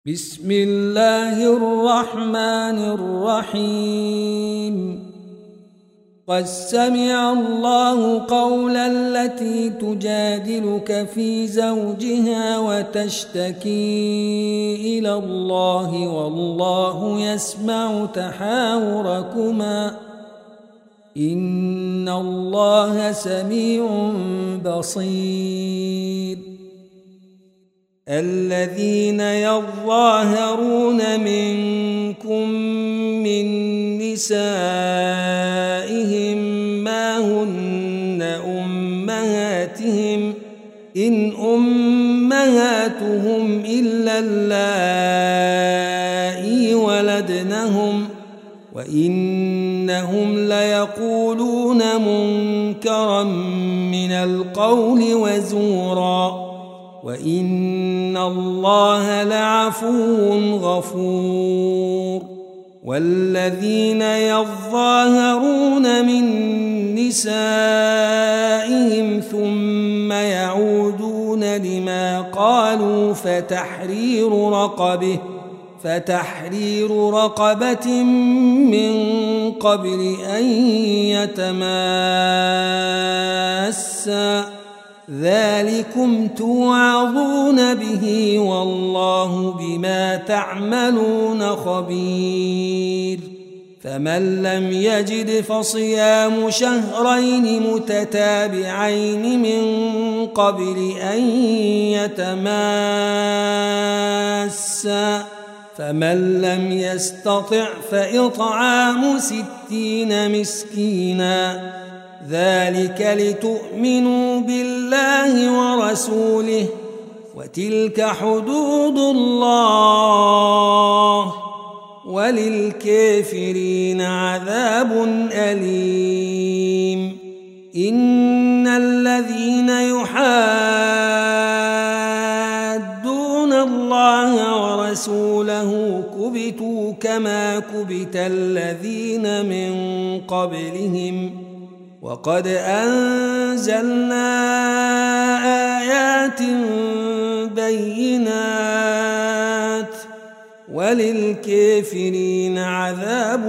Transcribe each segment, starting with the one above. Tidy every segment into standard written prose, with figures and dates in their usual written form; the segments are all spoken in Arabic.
بسم الله الرحمن الرحيم. قد سمع الله قول التي تجادلك في زوجها وتشتكي إلى الله والله يسمع تحاوركما إن الله سميع بصير. الذين يظاهرون منكم من نسائهم ما هن أمهاتهم إن أمهاتهم إلا اللائي ولدنهم وإنهم ليقولون منكرا من القول وزورا وإن الله لعفو غفور. والذين يظاهرون من نسائهم ثم يعودون لما قالوا فتحرير رقبة من قبل أن يتماسا ذلكم توعظون به والله بما تعملون خبير. فمن لم يجد فصيام شهرين متتابعين من قبل أن يتماسا فمن لم يستطع فإطعام 60 مسكينا ذلك لتؤمنوا بالله ورسوله وتلك حدود الله وللكافرين عذاب أليم. إن الذين يحادون الله ورسوله كبتوا كما كبت الذين من قبلهم وقد أنزلنا آيات بينات وللكافرين عذاب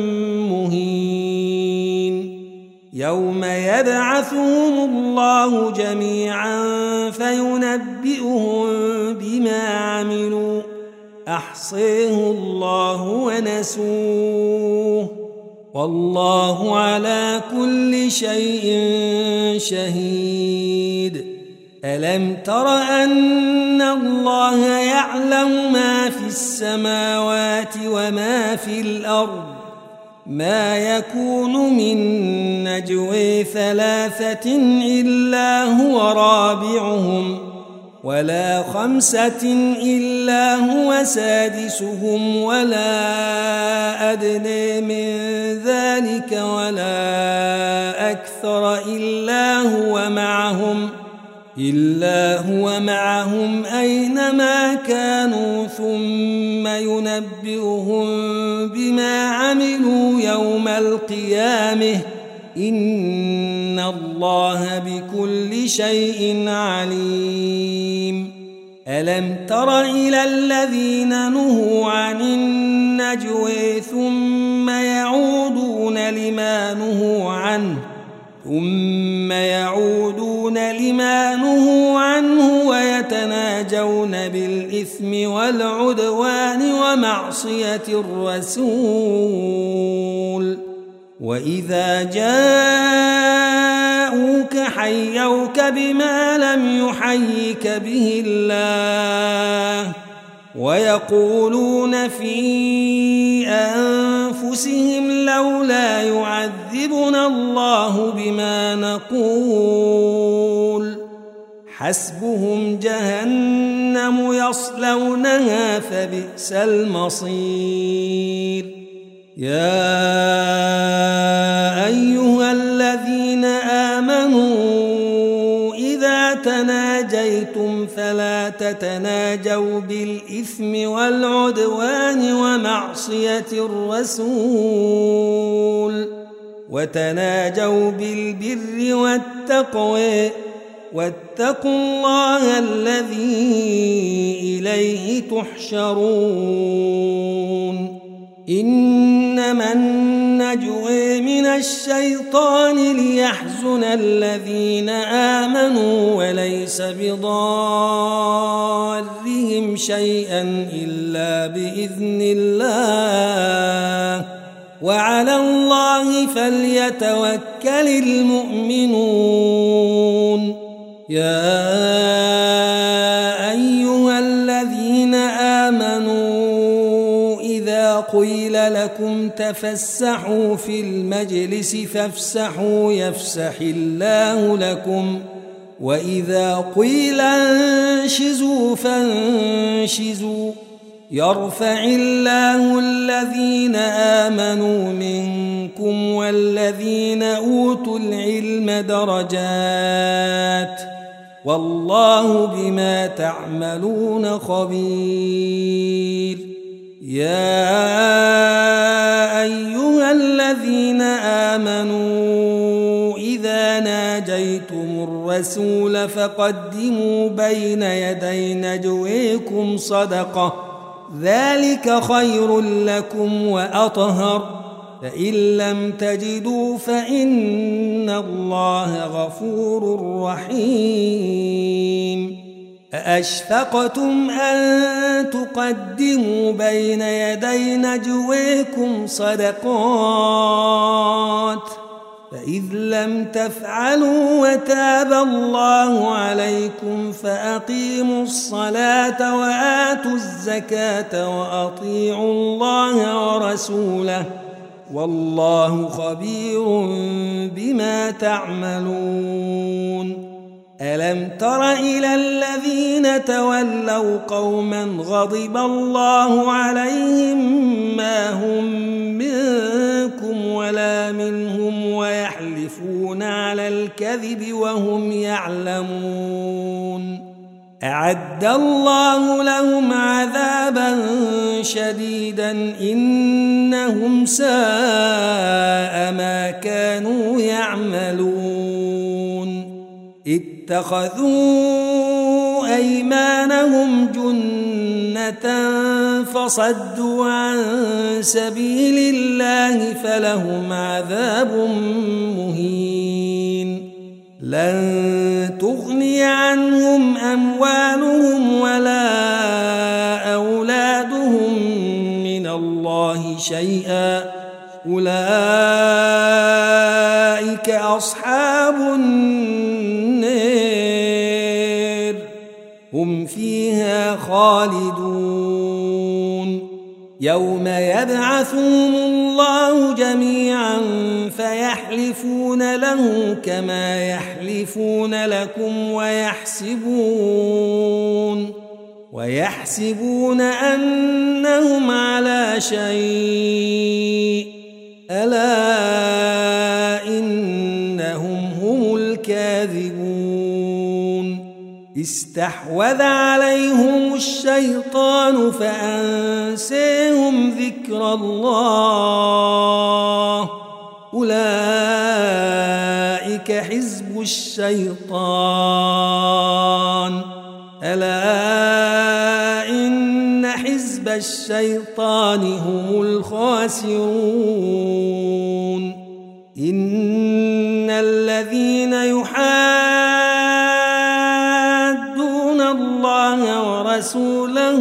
مهين. يوم يبعثهم الله جميعا فينبئهم بما عملوا أحصيه الله ونسوه والله على كل شيء شهيد. ألم تر أن الله يعلم ما في السماوات وما في الأرض ما يكون من نجوى 3 إلا هو رابعهم ولا 5 إلا هو سادسهم ولا أدنى من ذلك ولا أكثر إلا هو معهم أينما كانوا ثم ينبئهم بما عملوا يوم القيامة إن الله بكل شيء عليم. ألم تر إلى الذين نهوا عن النجوى ثم يعودون لما نهوا عنه ويتناجون بالإثم والعدوان ومعصية الرسول وإذا جاءوك حيوك بما لم يحيك به الله ويقولون في أنفسهم لولا يعذبنا الله بما نقول حسبهم جهنم يصلونها فبئس المصير. يا أيها الذين آمنوا إذا تناجيتم فلا تتناجوا بالإثم والعدوان ومعصية الرسول وتناجوا بالبر والتقوى واتقوا الله الذي إليه تحشرون إنما النجوى من الشيطان ليحزن الذين آمنوا وليس بضارهم شيئا إلا بإذن الله وعلى الله فليتوكل المؤمنون يا أيها الذين آمنوا إذا قيل لكم تفسحوا في المجلس فافسحوا يفسح الله لكم وإذا قيل انشزوا فانشزوا يرفع الله الذين آمنوا منكم والذين أوتوا العلم درجات والله بما تعملون خبير يا أيها الذين آمنوا إذا ناجيتم الرسول فقدموا بين يدي نجويكم صدقة ذلك خير لكم وأطهر فإن لم تجدوا فإن الله غفور رحيم أأشفقتم أن تقدموا بين يدي نجويكم صدقات فإذ لم تفعلوا وتاب الله عليكم فأقيموا الصلاة وآتوا الزكاة وأطيعوا الله ورسوله والله خبير بما تعملون ألم تر إلى الذين تولوا قوما غضب الله عليهم ما هم منكم ولا منهم ويحلفون على الكذب وهم يعلمون أعد الله لهم عذابا شديدا إنهم ساء ما كانوا يعملون اتخذوا أيمانهم جنة فصدوا عن سبيل الله فلهم عذاب مهين لن تغني عنهم أموالهم ولا أولادهم من الله شيئا أولئك أصحاب النار هم فيها خالدون يوم يبعثهم الله جميعا فيحلفون له كما يحلفون لكم ويحسبون أنهم على شيء ألا إنهم هم الكاذبون استحوذ عليهم الشيطان فأنساهم ذكر الله أولئك حزب الشيطان ألا إن حزب الشيطان هم الخاسرون إن الذين يحادون الله ورسوله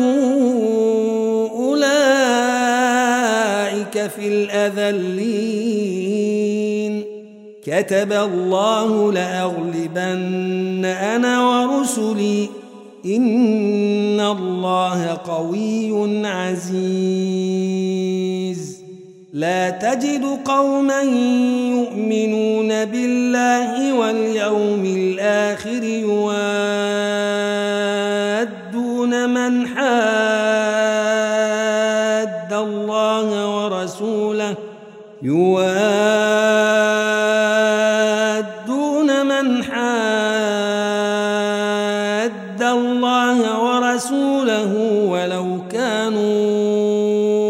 أولئك في الأذلين كتب الله لأغلبن أنا ورسلي إن الله قوي عزيز لا تجد قوما يؤمنون بالله واليوم الآخر يوادون من حاد الله ورسوله ولو كانوا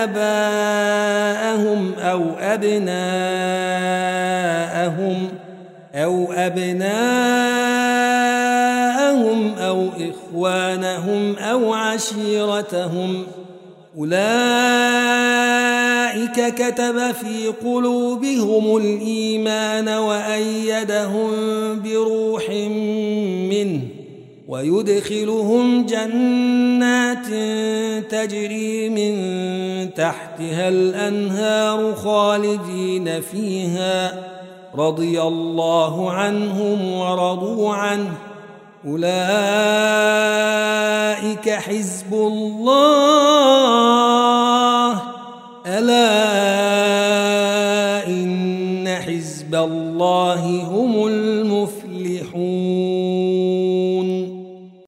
آباءهم أو أبناءهم إخوانهم أو عشيرتهم أولئك كتب في قلوبهم الإيمان وأيدهم بروح منه ويدخلهم جنات تجري من تحتها الأنهار خالدين فيها رضي الله عنهم ورضوا عنه أولئك حزب الله